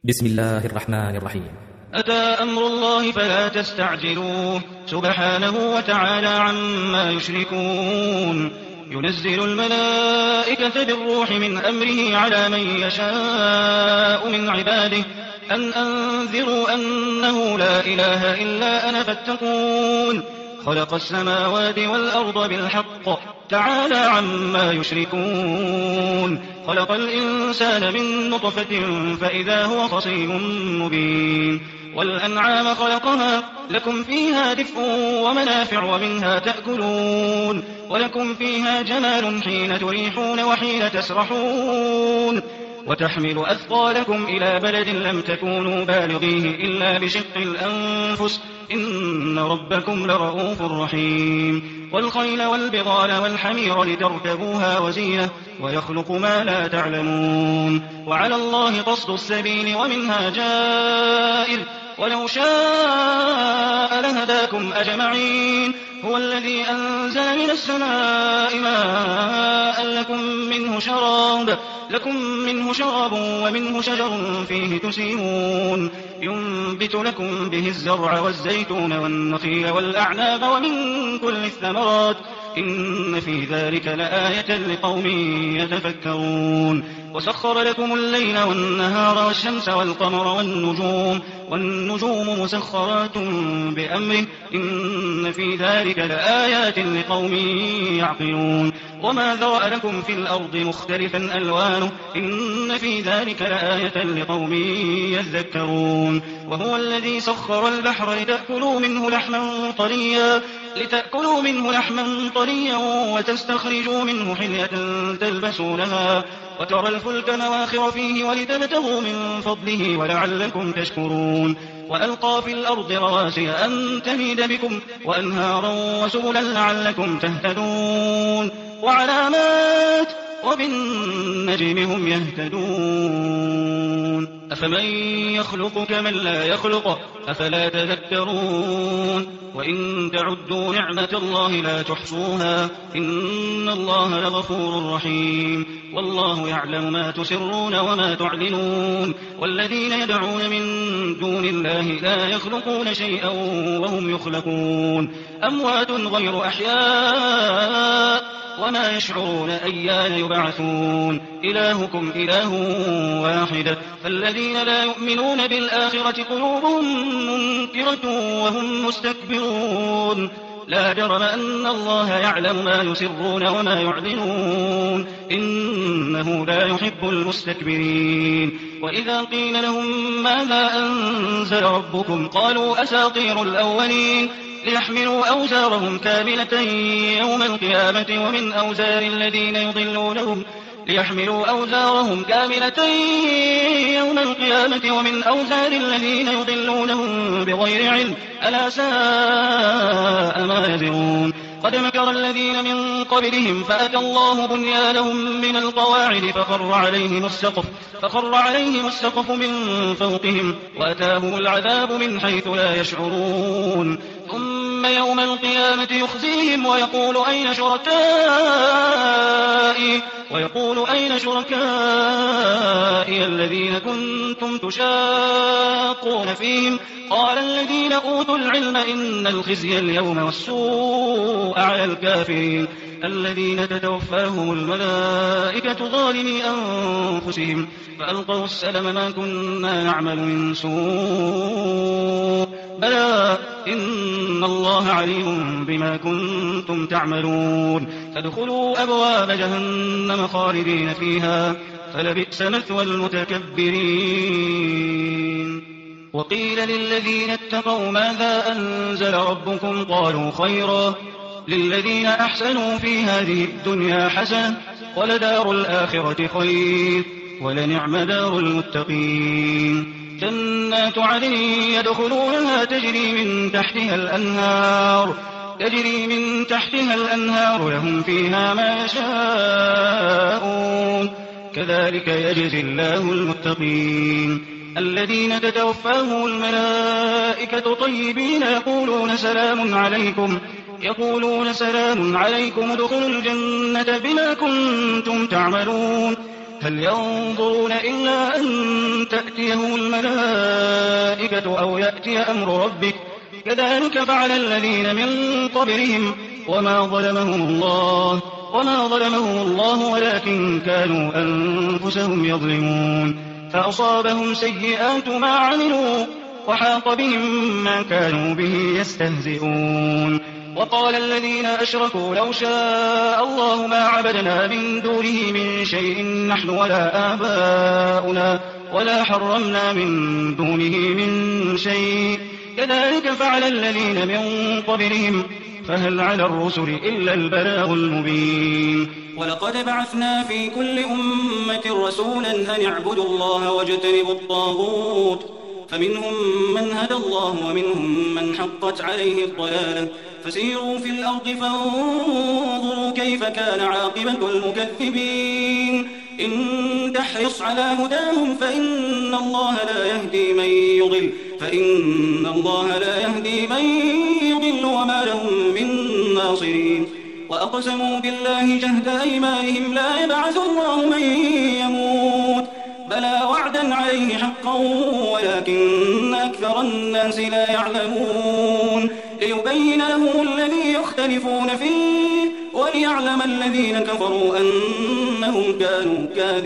بسم الله الرحمن الرحيم. أتى أمر الله فلا تستعجلوه سبحانه وتعالى عما يشركون. ينزل الملائكة بالروح من أمره على من يشاء من عباده أن أنذروا أنه لا إله إلا أنا فاتقون. خلق السماوات والأرض بالحق تعالى عما يشركون. خلق الإنسان من نطفة فإذا هو خصيم مبين. والأنعام خلقها لكم فيها دفء ومنافع ومنها تأكلون ولكم فيها جمال حين تريحون وحين تسرحون. وتحمل أثقالكم إلى بلد لم تكونوا بالغيه إلا بشق الأنفس إن ربكم لرؤوف رحيم. والخيل والبغال والحمير لتركبوها وزينة ويخلق ما لا تعلمون. وعلى الله قصد السبيل ومنها جائر ولو شاء لهداكم أجمعين. هو الذي أنزل من السماء ماء لكم منه شراب ومنه شجر فيه تسيمون. ينبت لكم به الزرع والزيتون والنخيل والأعناب ومن كل الثمرات إن في ذلك لآية لقوم يتفكرون. وسخر لكم الليل والنهار والشمس والقمر والنجوم مسخرات بأمره إن في ذلك لآيات لقوم يعقلون. وما ذرأ لكم في الأرض مختلفا ألوانه إن في ذلك لآية لقوم يذكرون. وهو الذي سخر البحر لتأكلوا منه لحما طريا وتستخرجوا منه حلية تلبسونها وترى الفلك مواخر فيه ولتبتغوا من فضله ولعلكم تشكرون. وألقى في الأرض رواسي أن تميد بكم وأنهارا وسبلا لعلكم تهتدون. وعلامات وبالنجم هم يهتدون. أفمن يخلق كمن لا يخلق أفلا تذكرون. وإن تعدوا نعمة الله لا تحصوها إن الله لغفور رحيم. والله يعلم ما تسرون وما تعلنون. والذين يدعون من دون الله لا يخلقون شيئا وهم يخلقون. أموات غير أحياء وما يشعرون أيان يبعثون. إلهكم إله واحد فالذين لا يؤمنون بالآخرة قلوبهم منكرة وهم مستكبرون. لا جرم أن الله يعلم ما يسرون وما يعلنون إنه لا يحب المستكبرين. وإذا قيل لهم ماذا أنزل ربكم قالوا أساطير الأولين ليحملوا أوزارهم كاملة يوم القيامة ومن أوزار الذين يضلونهم بغير علم ألا ساء ما يزرون. قد مكر الذين من قبلهم فأتى الله بنيانهم من القواعد فخر عليهم السقف من فوقهم وأتاهم العذاب من حيث لا يشعرون. ثم يوم القيامة يخزيهم ويقول أين شركائي الذين كنتم تشاقون فيهم قال الذين أوتوا العلم إن الخزي اليوم والسوء على الكافرين الذين تتوفاهم الملائكة ظالمي أنفسهم فألقوا السلم ما كنا نعمل من سوء بلى إن الله عليم بما كنتم تعملون. فادخلوا أبواب جهنم خالدين فيها فلبئس مثوى المتكبرين. وقيل للذين اتقوا ماذا أنزل ربكم قالوا خيرا للذين أحسنوا في هذه الدنيا حسنة ولدار الآخرة خير ولنعم دار المتقين. جنات عدن يدخلونها تجري من تحتها الأنهار لهم فيها ما يشاءون كذلك يجزي الله المتقين. الذين تتوفاهم الملائكة طيبين يقولون سلام عليكم ادخلوا الجنة بما كنتم تعملون هل ينظرون إلا أن تأتيهم الملائكة أو يأتي أمر ربك كذلك فعل الذين من قبلهم وما ظلمهم الله ولكن كانوا أنفسهم يظلمون فأصابهم سيئات ما عملوا وحاق بهم ما كانوا به يستهزئون وقال الذين أشركوا لو شاء الله ما عبدنا من دونه من شيء نحن ولا آباؤنا ولا حرمنا من دونه من شيء كذلك فعل الذين من قبلهم فهل على الرسل إلا البلاغ المبين ولقد بعثنا في كل أمة رسولا أن اعبدوا الله واجتنبوا الطاغوت فمنهم من هدى الله ومنهم من حقت عليه الضلالة فسيروا في الأرض فانظروا كيف كان عاقبة المكذبين إن تحرص على هداهم فإن الله لا يهدي من يضل وما لهم من ناصرين وأقسموا بالله جهد أيمانهم لا يبعث الله من يموت بلى وعدا عليه حقا ولكن أكثر الناس لا يعلمون ليبين لهم الذي يختلفون فيه وليعلم الذين كفروا أنهم كانوا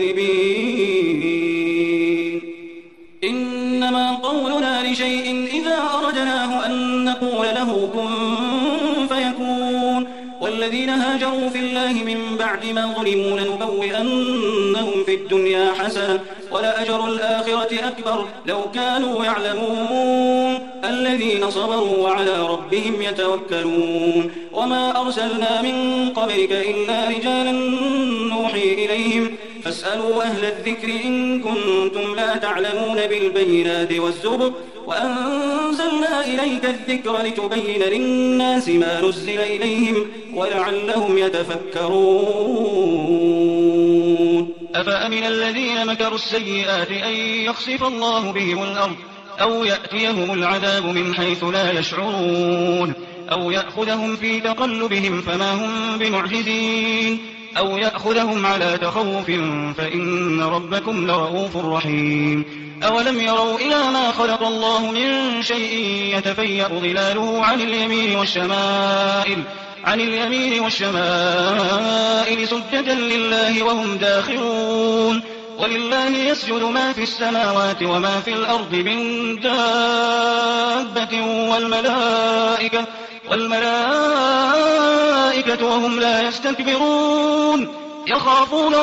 كاذبين إنما قولنا لشيء إذا أردناه أن نقول له كن فيكون والذين هاجروا في الله من بعد ما ظلموا لنبوئنهم في الدنيا حسنة ولأجر الآخرة أكبر لو كانوا يعلمون الذين صبروا وعلى ربهم يتوكلون وما أرسلنا من قبلك إلا رجالا نوحي إليهم فاسألوا أهل الذكر إن كنتم لا تعلمون بالبينات والزبر وأنزلنا إليك الذكر لتبين للناس ما نزل إليهم ولعلهم يتفكرون أفأمن الذين مكروا السيئات أن يخسف الله بهم الأرض أو يأتيهم العذاب من حيث لا يشعرون أو يأخذهم في تقلبهم فما هم بمعجزين أو يأخذهم على تخوف فإن ربكم لرؤوف رحيم أولم يروا إلى ما خلق الله من شيء يتفيأ ظلاله عن اليمين والشمائل سجدا لله وهم داخرون ولله يسجد ما في السماوات وما في الأرض من دابة والملائكة وهم لا يستكبرون يخافون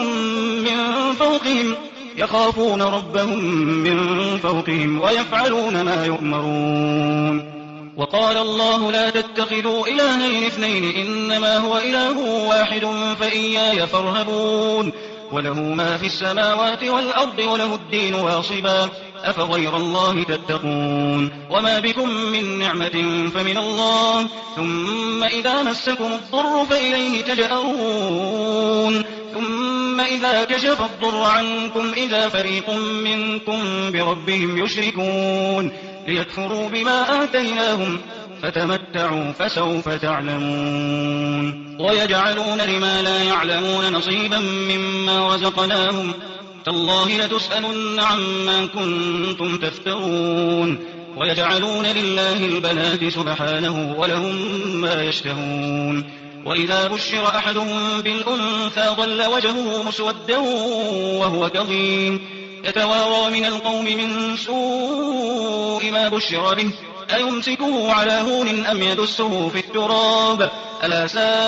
ربهم من فوقهم ويفعلون ما يؤمرون وقال الله لا تتخذوا إلهين اثنين إنما هو إله واحد فإياي فارهبون وله ما في السماوات والأرض وله الدين واصبا أفغير الله تتقون وما بكم من نعمة فمن الله ثم إذا مسكم الضر فإليه تجأرون ثم إذا كشف الضر عنكم إذا فريق منكم بربهم يشركون ليكفروا بما آتيناهم فتمتعوا فسوف تعلمون ويجعلون لما لا يعلمون نصيبا مما رزقناهم تالله لتسألن عما كنتم تفترون ويجعلون لله البنات سبحانه ولهم ما يشتهون وإذا بشر أحدهم بالأنثى ظل وجهه مسودا وهو كظيم يتوارى من القوم من سوء ما بشر به أيمسكه على هون أم يدسه في التراب ألا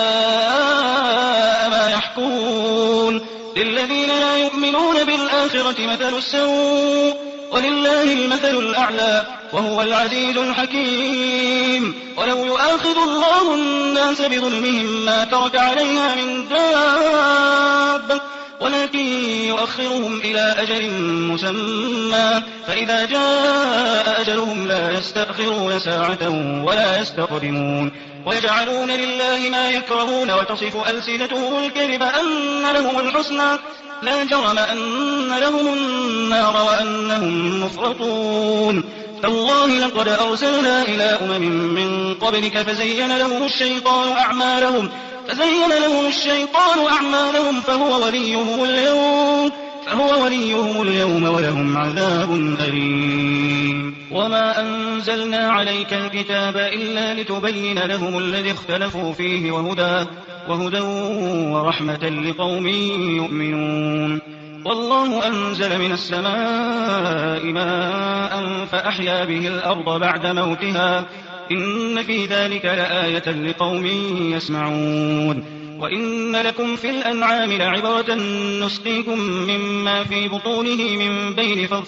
ساء ما يحكمون للذين لا يؤمنون بالآخرة مثل السوء ولله المثل الأعلى وهو العزيز الحكيم ولو يؤاخذ الله الناس بظلمهم ما ترك عليها من دابة ولكن يؤخرهم إلى أجل مسمى فإذا جاء أجلهم لا يستأخرون ساعة ولا يستقدمون ويجعلون لله ما يكرهون وتصف ألسنتهم الكذب أن لهم الحسنى لا جرم أن لهم النار وأنهم مفرطون تالله لقد أرسلنا إلى أمم من قبلك فزين لهم الشيطان أعمالهم فزين لهم الشيطان أعمالهم فهو وليهم اليوم ولهم عذاب أليم. وما أنزلنا عليك الكتاب إلا لتبين لهم الذي اختلفوا فيه وهدى ورحمة لقوم يؤمنون. والله أنزل من السماء ماء فأحيا به الأرض بعد موتها إن في ذلك لآية لقوم يسمعون. وإن لكم في الأنعام لعبرة نسقيكم مما في بطونه من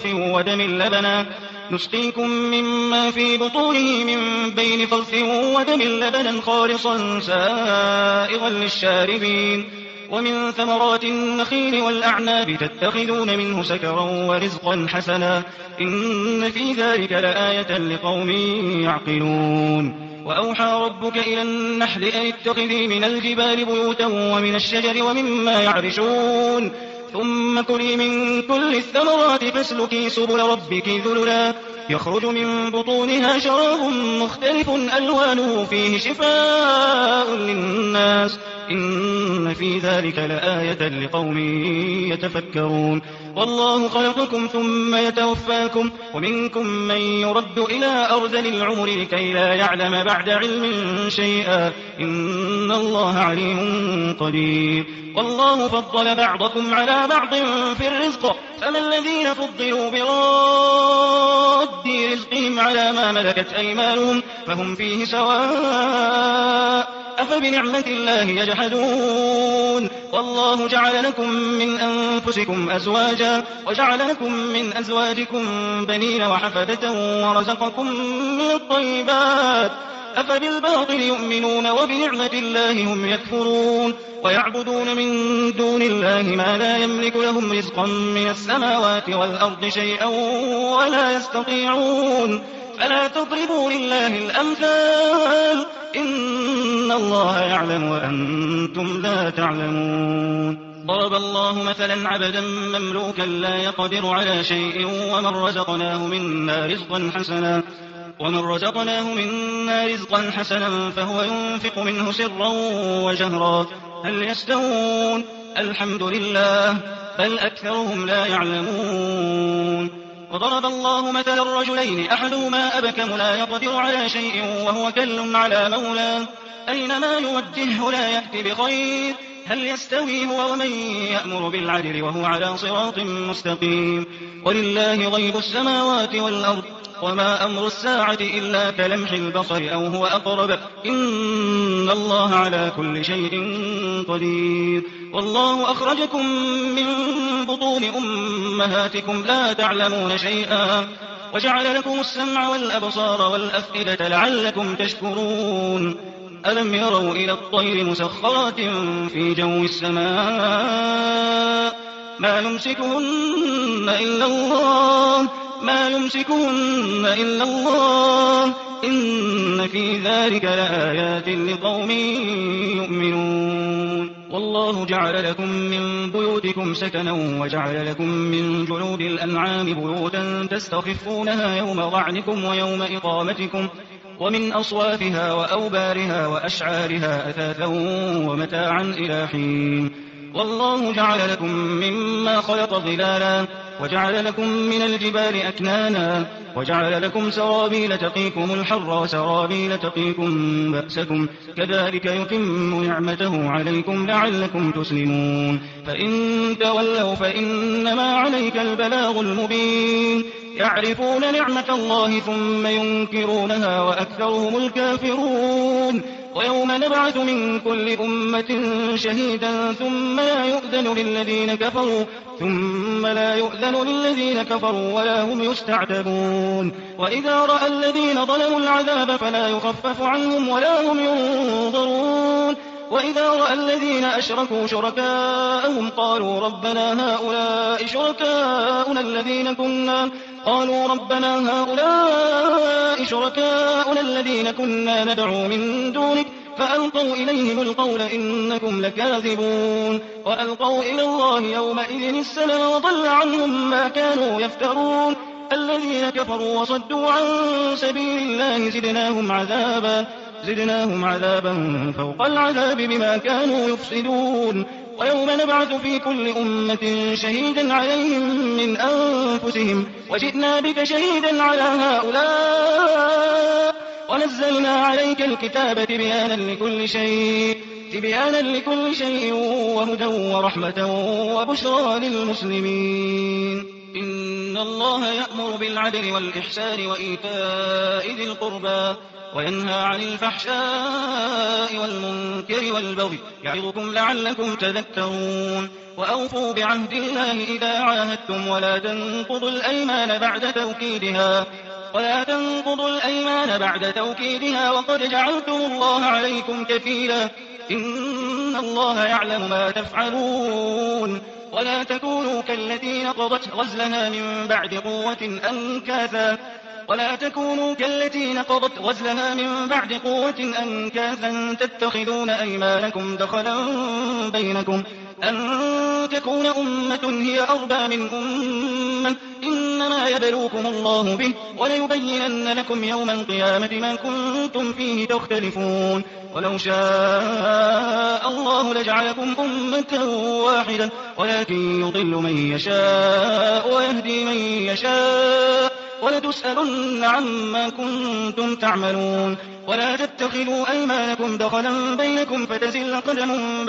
بين فرث ودم لبنا خالصا سائغا للشاربين. ومن ثمرات النخيل والأعناب تتخذون منه سكرا ورزقا حسنا إن في ذلك لآية لقوم يعقلون. وأوحى ربك إلى النحل أن اتخذي من الجبال بيوتا ومن الشجر ومما يعرشون ثم كلي من كل الثمرات فاسلكي سبل ربك ذللا يخرج من بطونها شراب مختلف ألوانه فيه شفاء للناس إن في ذلك لآية لقوم يتفكرون. والله خلقكم ثم يتوفاكم ومنكم من يرد إلى أرذل العمر لكي لا يعلم بعد علم شيئا إن الله عليم قدير. والله فضل بعضكم على بعض في الرزق فما الذين فضلوا براد رزقهم على ما ملكت أيمانهم فهم فيه سواء أفبنعمة الله يجحدون. والله جعل لكم من أنفسكم أزواجا وجعل لكم من أزواجكم بنين وحفدة ورزقكم من الطيبات أفبالباطل يؤمنون وبنعمة الله هم يكفرون. ويعبدون من دون الله ما لا يملك لهم رزقا من السماوات والأرض شيئا ولا يستطيعون فلا تضربوا لله الأمثال إن الله يعلم وأنتم لا تعلمون. ضرب الله مثلا عبدا مملوكا لا يقدر على شيء ومن رزقناه منا رزقا حسنا فهو ينفق منه سرا وجهرا هل يستوون الحمد لله بل أكثرهم لا يعلمون. وضرب الله مثلا رجلين أحدهما أبكم لا يقدر على شيء وهو كل على مولاه أينما يوجهه لا يأتي بخير هل يستوي هو ومن يأمر بالعدل وهو على صراط مستقيم. ولله غيب السماوات والأرض وما أمر الساعة إلا كلمح البصر أو هو أقرب إن الله على كل شيء قدير. والله أخرجكم من بطون أمهاتكم لا تعلمون شيئا وجعل لكم السمع والأبصار والأفئدة لعلكم تشكرون. ألم يروا إلى الطير مسخرات في جو السماء ما يمسكهن إلا الله إن في ذلك لآيات لقوم يؤمنون. والله جعل لكم من بيوتكم سكنا وجعل لكم من جلود الأنعام بيوتا تستخفونها يوم ضعنكم ويوم إقامتكم ومن أصوافها وأوبارها وأشعارها أثاثا ومتاعا إلى حين. والله جعل لكم مما خلق ظلالا وجعل لكم من الجبال أكنانا وجعل لكم سرابيل تقيكم الحر وسرابيل تقيكم بأسكم كذلك يتم نعمته عليكم لعلكم تسلمون. فإن تولوا فإنما عليك البلاغ المبين يعرفون نعمة الله ثم ينكرونها وأكثرهم الكافرون. ويوم نبعث من كل أمة شهيدا ثم لا يؤذن للذين كفروا ولا هم يستعتبون. وإذا رأى الذين ظلموا العذاب فلا يخفف عنهم ولا هم ينظرون. وإذا رأى الذين أشركوا شركاءهم قالوا ربنا هؤلاء شركاؤنا الذين كنا ندعو من دونك فألقوا إليهم القول إنكم لكاذبون. وألقوا إلى الله يومئذ السلام وضل عنهم ما كانوا يفترون. الذين كفروا وصدوا عن سبيل الله زدناهم عذابا زدناهم عذابا فوق العذاب بما كانوا يفسدون ويوم نبعث في كل أمة شهيدا عليهم من أنفسهم وجئنا بك شهيدا على هؤلاء ونزلنا عليك الكتاب تبيانا لكل شيء وهدى ورحمة وبشرى للمسلمين. إن الله يأمر بالعدل والإحسان وإيتاء ذي القربى وينهى عن الفحشاء والمنكر والبغي يعظكم لعلكم تذكرون. وأوفوا بعهد الله إذا عاهدتم ولا تنقضوا الأيمان بعد توكيدها وقد جعلتم الله عليكم كفيلا إن الله يعلم ما تفعلون. ولا تكونوا كالتي نقضت غزلها من بعد قوة أنكاثا تتخذون أيمانكم دخلا بينكم أن تكون أمة هي أربى من أمة إنما يبلوكم الله به وليبينن لكم يوم القيامة ما كنتم فيه تختلفون. ولو شاء الله لجعلكم أمة واحدة ولكن يضل من يشاء ويهدي من يشاء ولتسألن عما كنتم تعملون. ولا تتخذوا أيمانكم دخلا بينكم فتزل قدم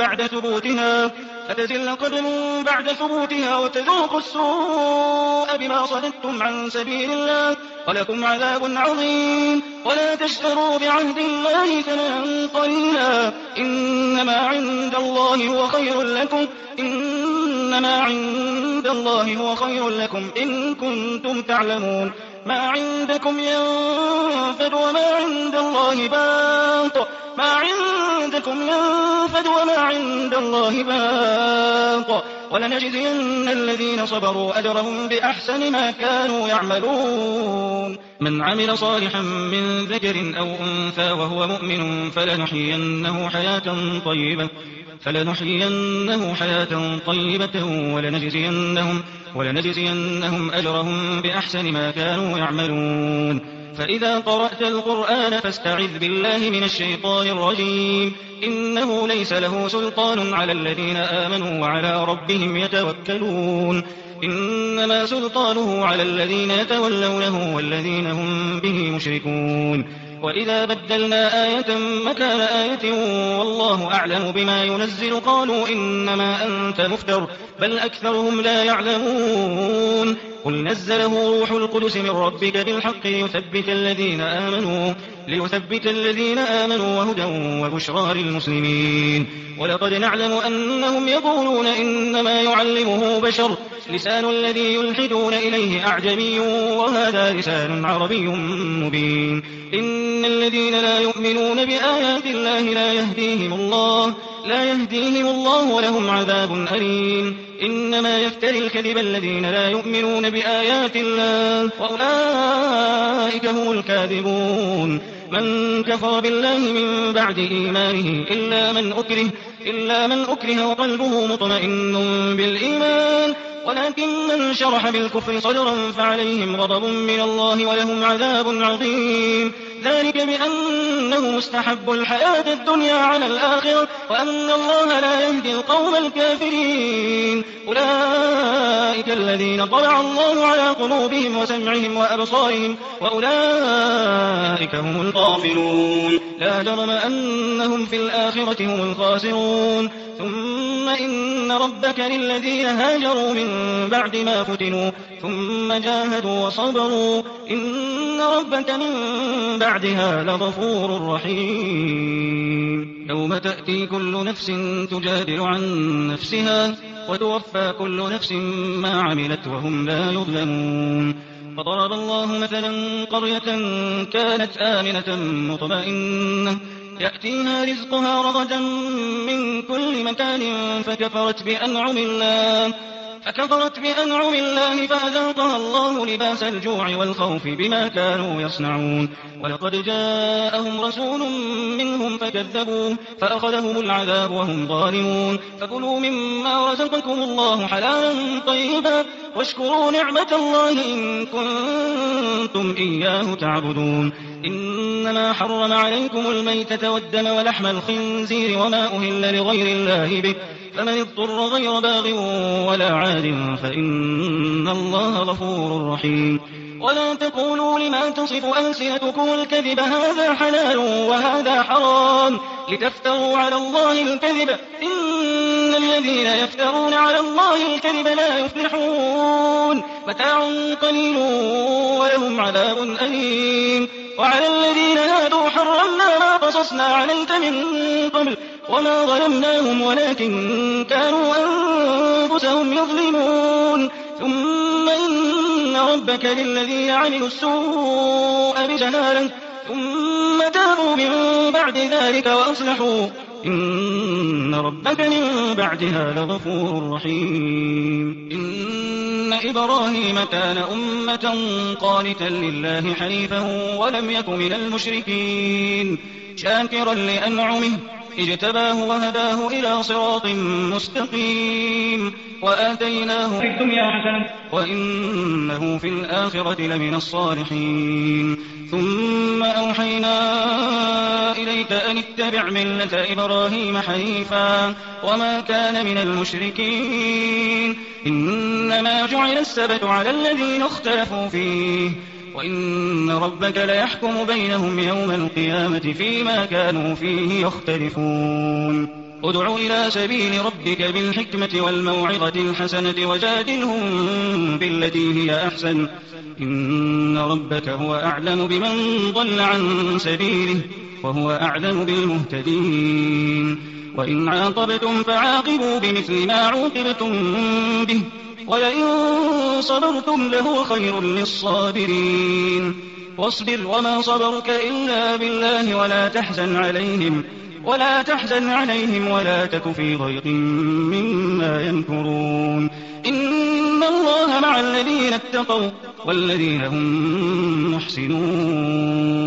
بعد ثبوتها وتذوقوا السوء بما صددتم عن سبيل الله ولكم عذاب عظيم. ولا تشتروا بعهد الله ثمنا قليلا إنما عند الله هو خير لكم إن كنتم تعلمون. ما عندكم ينفد وما عند الله باق ولنجزين الذين صبروا أجرهم بأحسن ما كانوا يعملون. من عمل صالحا من ذكر أو أنثى وهو مؤمن فلنحيينه حياة طيبة ولنجزينهم أجرهم بأحسن ما كانوا يعملون. فإذا قرأت القرآن فاستعذ بالله من الشيطان الرجيم إنه ليس له سلطان على الذين آمنوا وعلى ربهم يتوكلون. إنما سلطانه على الذين يتولونه والذين هم به مشركون. وإذا بدلنا آية مكان آية والله أعلم بما ينزل قالوا إنما أنت مفتر بل أكثرهم لا يعلمون. قل نزله روح القدس من ربك بالحق ليثبت الذين آمنوا وهدى وبشرى للمسلمين. ولقد نعلم أنهم يقولون إنما يعلمه بشر لسان الذي يلحدون إليه أعجمي وهذا لسان عربي مبين. إن الذين لا يؤمنون بآيات الله لا يهديهم الله ولهم عذاب أليم. إنما يفتري الكذب الذين لا يؤمنون بآيات الله وأولئك هم الكاذبون. من كفر بالله من بعد إيمانه إلا من أكره وقلبه مطمئن بالإيمان ولكن من شرح بالكفر صدرا فعليهم غضب من الله ولهم عذاب عظيم. ذلك بأنه مستحب الحياة الدنيا على الآخرة وأن الله لا يهدي القوم الكافرين. أولئك الذين طبع الله على قلوبهم وسمعهم وأبصارهم وأولئك هم الغافلون. لا جرم أنهم في الآخرة هم الخاسرون. ثم إن ربك للذين هاجروا من بعد ما فتنوا ثم جاهدوا وصبروا إن ربك من بعدها لغفور رحيم. يوم تأتي كل نفس تجادل عن نفسها وتوفى كل نفس ما عملت وهم لا يظلمون. فضرب الله مثلا قرية كانت آمنة مطمئنة يأتيها رزقها رغدا من كل مكان فكفرت بأنعم الله فأذاقها الله لباس الجوع والخوف بما كانوا يصنعون. ولقد جاءهم رسول منهم فكذبوه فأخذهم العذاب وهم ظالمون. فكلوا مما رزقكم الله حلالا طيبا واشكروا نعمة الله إن كنتم إياه تعبدون. إن إنما حرم عليكم الميتة والدم ولحم الخنزير وما أهل لغير الله به فمن اضطر غير باغ ولا عاد فإن الله غفور رحيم ولا تقولوا لما تصف ألسنتكم الكذب هذا حلال وهذا حرام لتفتروا على الله الكذب إن الذين يفترون على الله الكذب لا يفلحون متاع قليل ولهم عذاب أليم وعلى الذين هادوا حرمنا ما قصصنا عليك من قبل وما ظلمناهم ولكن كانوا أنفسهم يظلمون ثم إن ربك للذين عملوا السوء بجهالة ثم تابوا من بعد ذلك وأصلحوا إن ربك من بعدها لغفور رحيم إن إبراهيم كان أمة قانتا لله حنيفا ولم يك من المشركين شاكرا لأنعمه اجتباه وهداه إلى صراط مستقيم وآتيناه في الدنيا حسنة وإنه في الآخرة لمن الصالحين ثم أوحينا إليك أن اتبع ملة إبراهيم حنيفا وما كان من المشركين إنما جعل السبت على الذين اختلفوا فيه وإن ربك ليحكم بينهم يوم القيامة فيما كانوا فيه يختلفون ادع إلى سبيل ربك بالحكمة والموعظة الحسنة وجادلهم بالتي هي أحسن إن ربك هو أعلم بمن ضل عن سبيله وهو أعلم بالمهتدين وإن عاقبتم فعاقبوا بمثل ما عوقبتم به ولئن صبرتم لهو خير للصابرين واصبر وما صبرك إلا بالله ولا تحزن عليهم ولا تك في ضيق مما يمكرون إن الله مع الذين اتقوا والذين هم محسنون